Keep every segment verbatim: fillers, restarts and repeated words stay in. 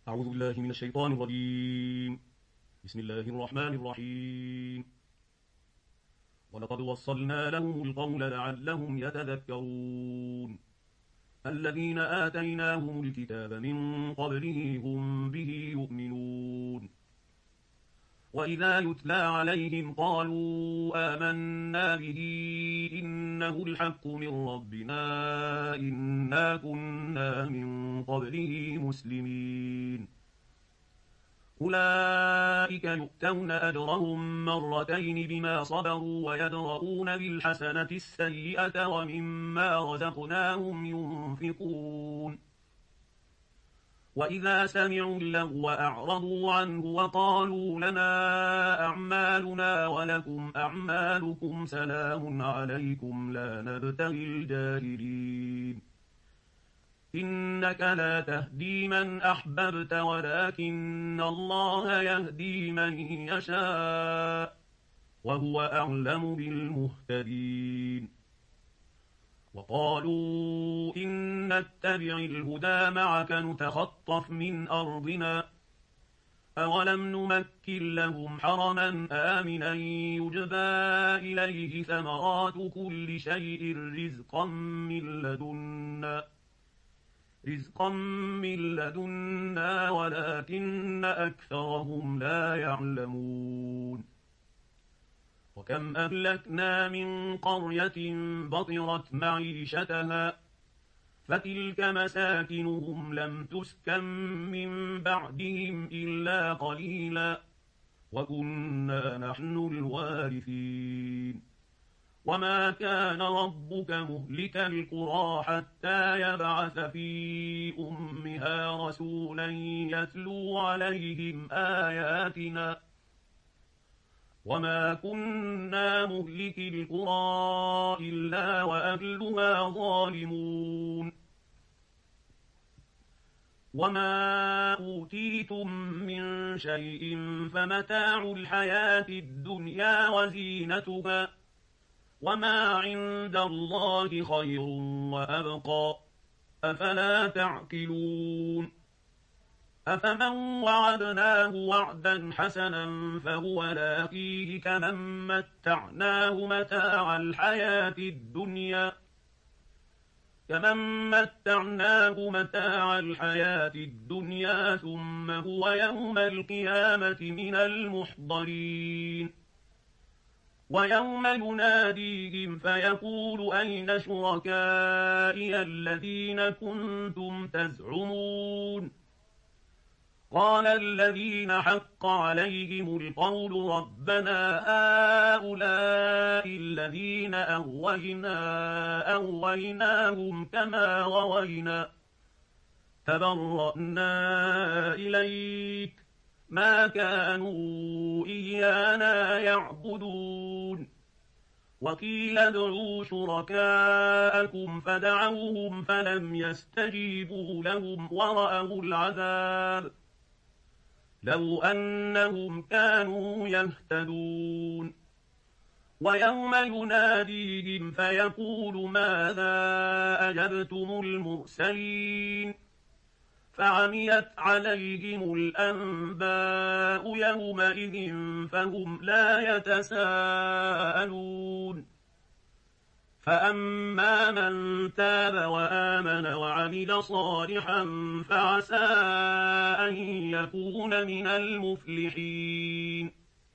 أعوذ بالله من الشيطان الرجيم. بسم الله الرحمن الرحيم. ولقد وصلنا لهم القول لعلهم يتذكرون. الذين آتيناهم الكتاب من قبله هم به يؤمنون. وإذا يتلى عليهم قالوا آمنا به إنه الحق من ربنا إنا كنا من قبله مسلمين. أولئك يؤتون أجرهم مرتين بما صبروا ويدرؤون بالحسنة السيئة ومما رزقناهم ينفقون. وإذا سمعوا اللغو أعرضوا عنه وقالوا لنا أعمالنا ولكم أعمالكم سلام عليكم لا نبتغي الجاهلين. إنك لا تهدي من أحببت ولكن الله يهدي من يشاء وهو أعلم بالمهتدين. وقالوا إن نتبع الهدى معك نتخطف من أرضنا أولم نمكن لهم حرما آمنا يجبى إليه ثمرات كل شيء رزقا من لدنا رزقا من لدنا ولكن أكثرهم لا يعلمون. وكم أهلكنا من قرية بطرت معيشتها فتلك مساكنهم لم تسكن من بعدهم إلا قليلا وكنا نحن الوارثين. وما كان ربك مهلك القرى حتى يبعث في أمها رسولا يتلو عليهم آياتنا وما كنا مهلك القرى إلا وأهلها ظالمون. وما أوتيتم من شيء فمتاع الحياة الدنيا وزينتها وما عند الله خير وأبقى أفلا تعقلون. أفمن وعدناه وعدا حسنا فهو لاقيه كمن متعناه متاع الحياة الدنيا كمن متعناه متاع الحياة الدنيا ثم هو يوم القيامة من المحضرين. ويوم يناديهم فيقول أين شركائي الذين كنتم تزعمون قال الذين حق عليهم القول ربنا هؤلاء الذين أغوينا أغويناهم كما غوينا تبرأنا إليك ما كانوا إيانا يعبدون. وقيل ادعوا شركاءكم فدعوهم فلم يستجيبوا لهم ورأوا العذاب لو أنهم كانوا يهتدون. ويوم يناديهم فيقول ماذا أجبتم المرسلين فعميت عليهم الأنباء يومئذ فهم لا يتساءلون. فأما من تاب وآمن وعمل صالحا فعسى أن يكون من المفلحين.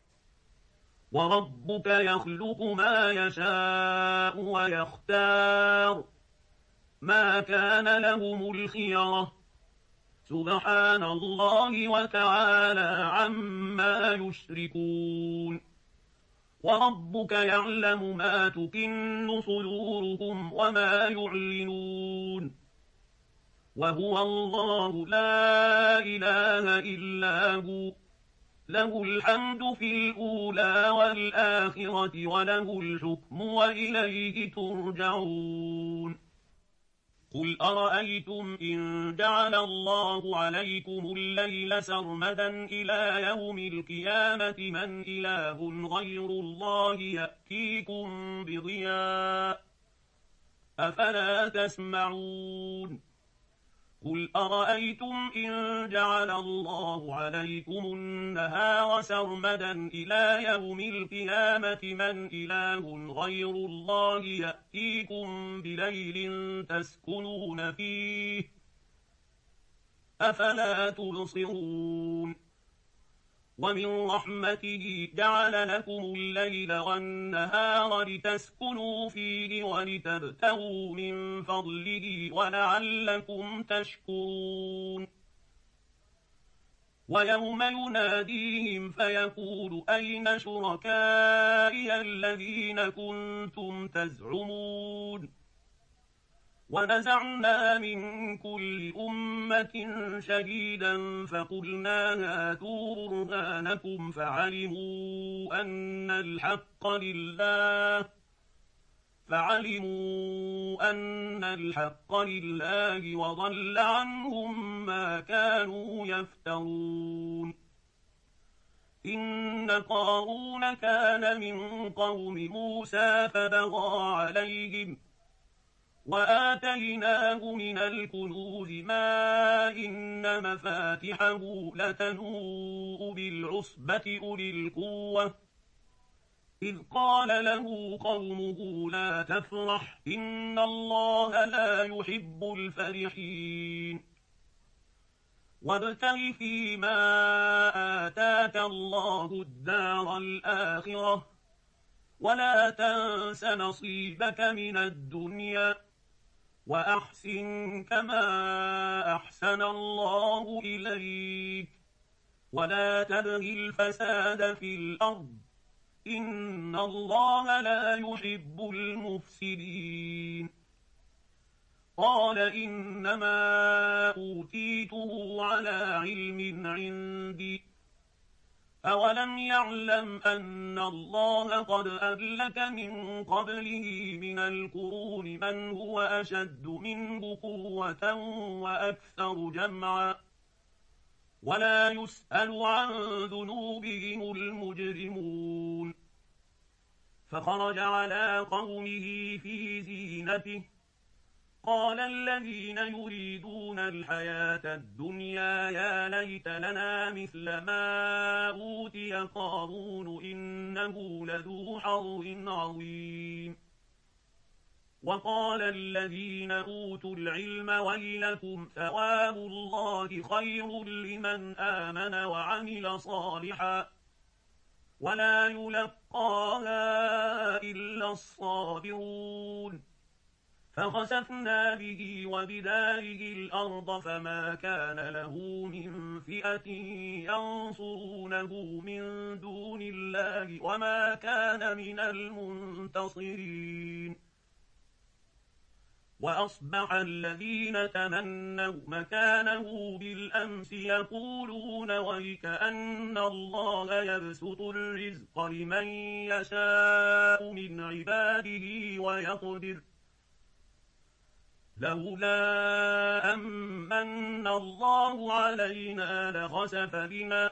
وربك يخلق ما يشاء ويختار ما كان لهم الخيرة سبحان الله وتعالى عما يشركون. وربك يعلم ما تكن صدورهم وما يعلنون وهو الله لا إله إلا هو له الحمد في الأولى والآخرة وله الحكم وإليه ترجعون. قل أرأيتم إن جعل الله عليكم الليل سرمدا إلى يوم القيامة من إله غير الله يأتيكم بضياء أفلا تسمعون. قل أرأيتم إن جعل الله عليكم النهار سرمدا إلى يوم القيامة من إله غير الله يأتيكم بليل تسكنون فيه أفلا تبصرون ومن رحمته جعل لكم الليل والنهار لتسكنوا فيه ولتبتغوا من فضله ولعلكم تشكرون ويوم يناديهم فيقول أين شركائي الذين كنتم تزعمون ونزعنا من كل أمة شهيدا فقلنا هاتوا برهانكم فعلموا أن الحق لله فعلموا أن الحق لله وضل عنهم ما كانوا يفترون إن قارون كان من قوم موسى فبغى عليهم وآتيناه من الكنوز ما إن مفاتحه لتنوء بالعصبة أولي القوة إذ قال له قومه لا تفرح إن الله لا يحب الفرحين وابتغ فيما آتاك الله الدار الآخرة ولا تنس نصيبك من الدنيا وأحسن كما أحسن الله إليك ولا تبغ الفساد في الأرض إن الله لا يحب المفسدين قال إنما أوتيته على علم عندي أولم يعلم أن الله قد أهلك من قبله من القرون من هو أشد منه قوة وأكثر جمعا ولا يسأل عن ذنوبهم المجرمون فخرج على قومه في زينته قال الذين يريدون الحياة الدنيا يا ليت لنا مثل ما أوتي قارون إنه لذو حظ عظيم وقال الذين أوتوا العلم ويلكم ثواب الله خير لمن آمن وعمل صالحا ولا يلقاها إلا الصابرون فخسفنا به وبداره الأرض فما كان له من فئة ينصرونه من دون الله وما كان من المنتصرين وأصبح الذين تمنوا مكانه بالأمس يقولون ويكأن الله يبسط الرزق لمن يشاء من عباده ويقدر لولا أمن الله علينا لخسف بنا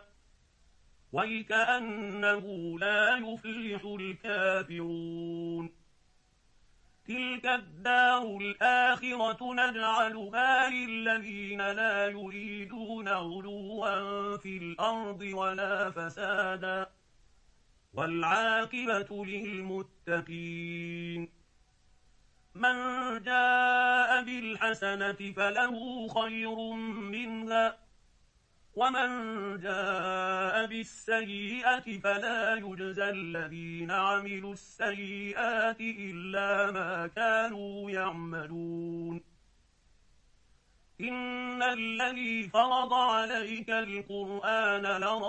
ويكأنه لا يفلح الكافرون تلك الدار الآخرة نجعلها للذين لا يريدون علوا في الأرض ولا فسادا والعاقبة للمتقين من جاء بالحسنة فله خير منها ومن جاء بالسيئة فلا يجزى الذين عملوا السيئات إلا ما كانوا يعملون إن الذي فرض عليك القرآن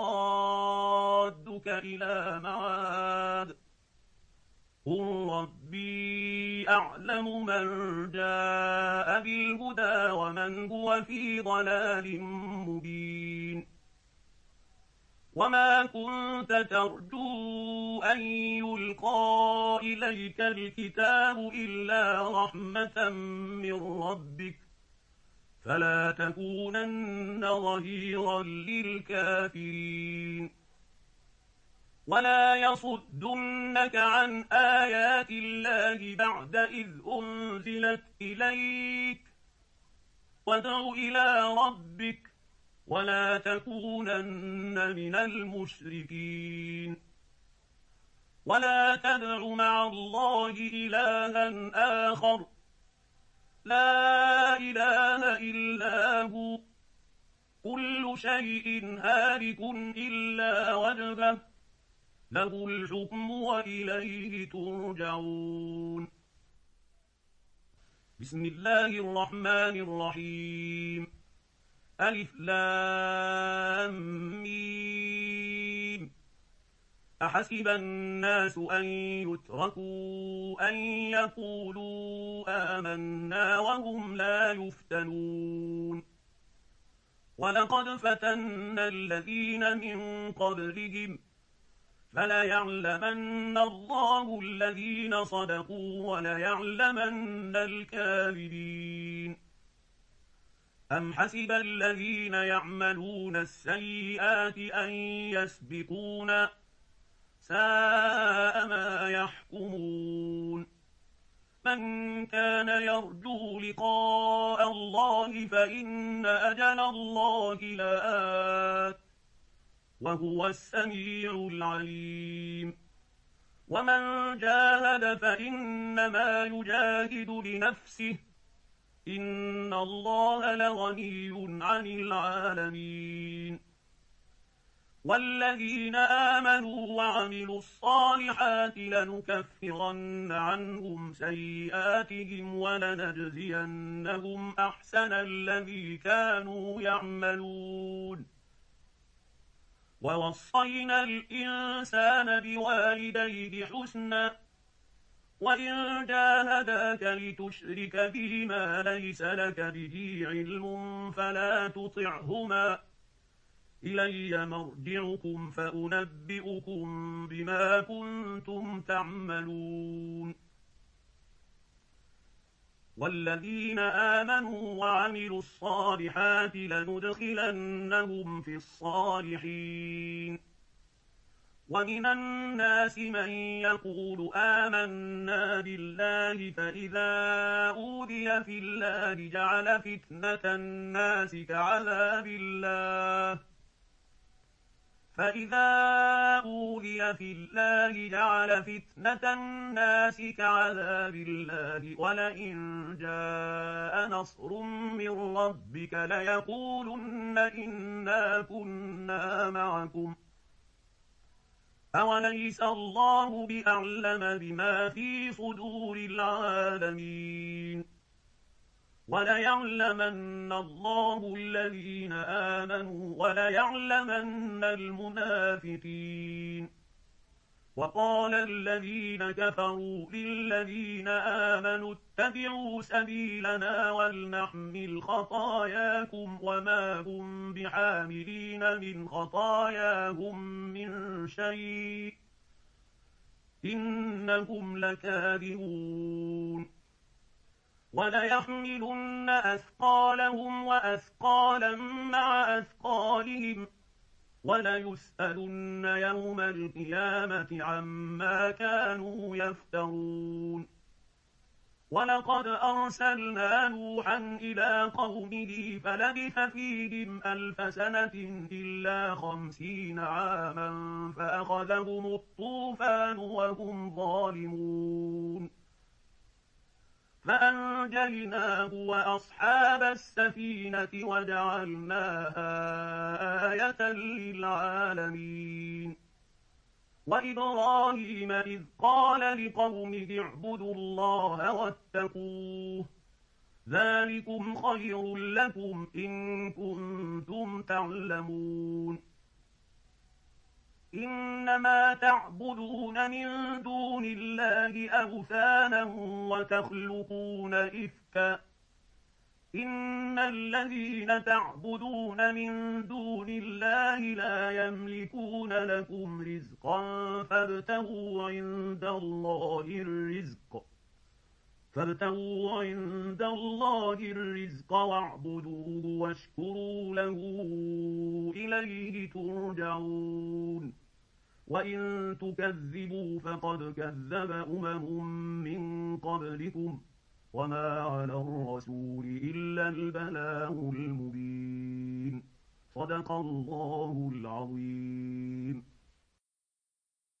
لرادك إلى معاد قل ربي أعلم من جاء بالهدى ومن هو في ضلال مبين وما كنت ترجو أن يلقى إليك الكتاب إلا رحمة من ربك فلا تكونن ظهيرا للكافرين ولا يصدنك عن آيات الله بعد إذ أنزلت إليك وادع إلى ربك ولا تكونن من المشركين ولا تدع مع الله إلها آخر لا إله إلا هو كل شيء هالك إلا وجهه له الحكم وإليه ترجعون. بسم الله الرحمن الرحيم. ألف لام ميم. أحسب الناس أن يتركوا أن يقولوا آمنا وهم لا يفتنون ولقد فتنا الذين من قبلهم فليعلمن الله الذين صدقوا وليعلمن الكاذبين. أم حسب الذين يعملون السيئات أن يسبقونا ساء ما يحكمون. من كان يرجو لقاء الله فإن أجل الله لآت وهو السميع العليم. ومن جاهد فإنما يجاهد لنفسه إن الله لغني عن العالمين. والذين آمنوا وعملوا الصالحات لنكفرن عنهم سيئاتهم ولنجزينهم أحسن الذي كانوا يعملون. ووصينا الإنسان بوالديه حسنا وإن جاهداك لتشرك به ما ليس لك به علم فلا تطعهما إلي مرجعكم فأنبئكم بما كنتم تعملون. والذين آمنوا وعملوا الصالحات لندخلنهم في الصالحين. ومن الناس من يقول آمنا بالله فإذا أوذي في الله جعل فتنة الناس كعذاب الله فإذا أوذي في الله جعل فتنة الناس كعذاب الله ولئن جاء نصر من ربك ليقولن إنا كنا معكم أوليس الله بأعلم بما في صدور العالمين. وليعلمن الله الذين آمنوا وليعلمن المنافقين. وقال الذين كفروا للذين آمنوا اتبعوا سبيلنا ولنحمل خطاياكم وما هم بحاملين من خطاياهم من شيء إنهم لكاذبون. وليحملن أثقالهم وأثقالا مع أثقالهم وليسألن يوم القيامة عما كانوا يفترون. ولقد أرسلنا نوحا إلى قومه فلبث فيهم ألف سنة إلا خمسين عاما فأخذهم الطوفان وهم ظالمون فأنجيناه وأصحاب السفينة وجعلناها آية للعالمين. وإبراهيم إذ قال لقومه اعبدوا الله واتقوه ذلكم خير لكم إن كنتم تعلمون. إنما تعبدون من دون الله أوثانا وتخلقون إفكا إن الذين تعبدون من دون الله لا يملكون لكم رزقا فابتغوا عند الله الرزق فابتغوا عند الله الرزق واعبدوه واشكروا له إليه ترجعون. وإن تكذبوا فقد كذب أمم من قبلكم وما على الرسول إلا البلاغ المبين. صدق الله العظيم.